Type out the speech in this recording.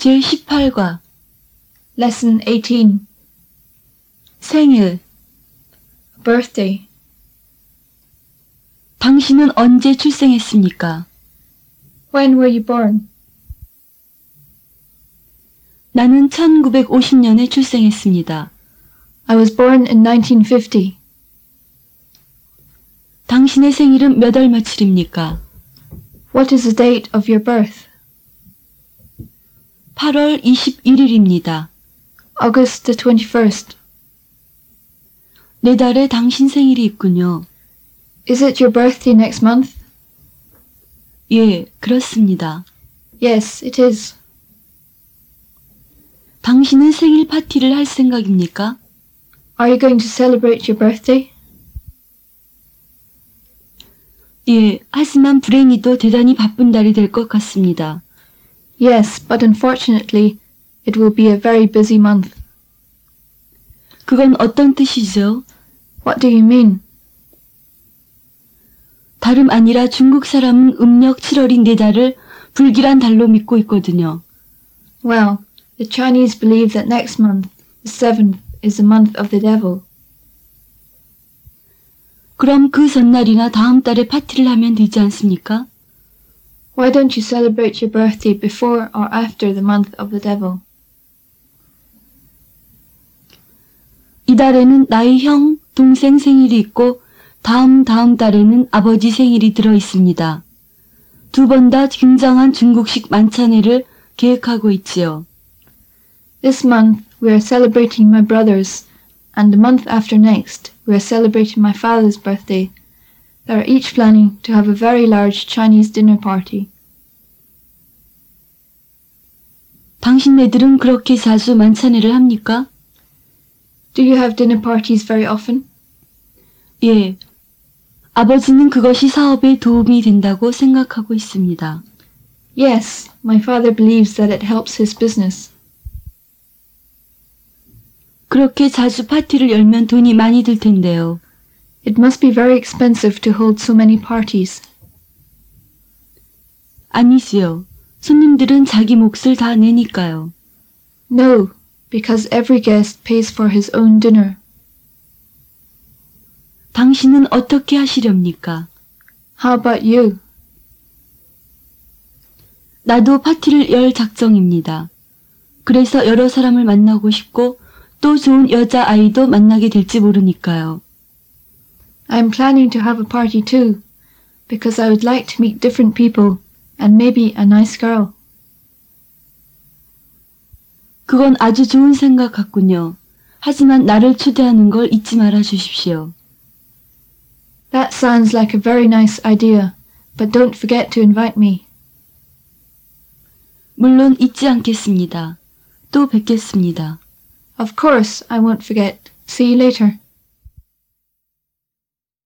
제18과 Lesson 18. 생일. Birthday. 당신은 언제 출생했습니까? When were you born? 나는 1950년에 출생했습니다. I was born in 1950. 당신의 생일은 몇 월 며칠입니까? What is the date of your birth? 8월 21일입니다. August the 21st. 내달에 당신 생일이 있군요. Is it your birthday next month? 예, 그렇습니다. Yes, it is. 당신은 생일 파티를 할 생각입니까? Are you going to celebrate your birthday? 예, 하지만 불행히도 대단히 바쁜 달이 될 것 같습니다. Yes, but unfortunately, it will be a very busy month. 그건 어떤 뜻이죠? What do you mean? 다름 아니라 중국 사람은 음력 7월인 내달을 불길한 달로 믿고 있거든요. Well, the Chinese believe that next month, the 7th, is the month of the devil. 그럼 그 전날이나 다음 달에 파티를 하면 되지 않습니까? Why don't you celebrate your birthday before or after the month of the devil? 이달에는 나의 형, 동생 생일이 있고 다음 달에는 아버지 생일이 들어 있습니다. 두 번 다 굉장한 중국식 만찬회를 계획하고 있지요. This month we are celebrating my brother's, and the month after next we are celebrating my father's birthday. They are each planning to have a very large Chinese dinner party. 당신네들은 그렇게 자주 만찬회를 합니까? Do you have dinner parties very often? 예. 아버지는 그것이 사업에 도움이 된다고 생각하고 있습니다. Yes, my father believes that it helps his business. 그렇게 자주 파티를 열면 돈이 많이 들 텐데요. It must be very expensive to hold so many parties. 아니지요. 손님들은 자기 몫을 다 내니까요. No, because every guest pays for his own dinner. 당신은 어떻게 하시렵니까? How about you? 나도 파티를 열 작정입니다. 그래서 여러 사람을 만나고 싶고 또 좋은 여자아이도 만나게 될지 모르니까요. I'm planning to have a party too, because I would like to meet different people and maybe a nice girl. 그건 아주 좋은 생각 같군요. 하지만 나를 초대하는 걸 잊지 말아 주십시오. That sounds like a very nice idea, but don't forget to invite me. 물론 잊지 않겠습니다. 또 뵙겠습니다. Of course, I won't forget. See you later.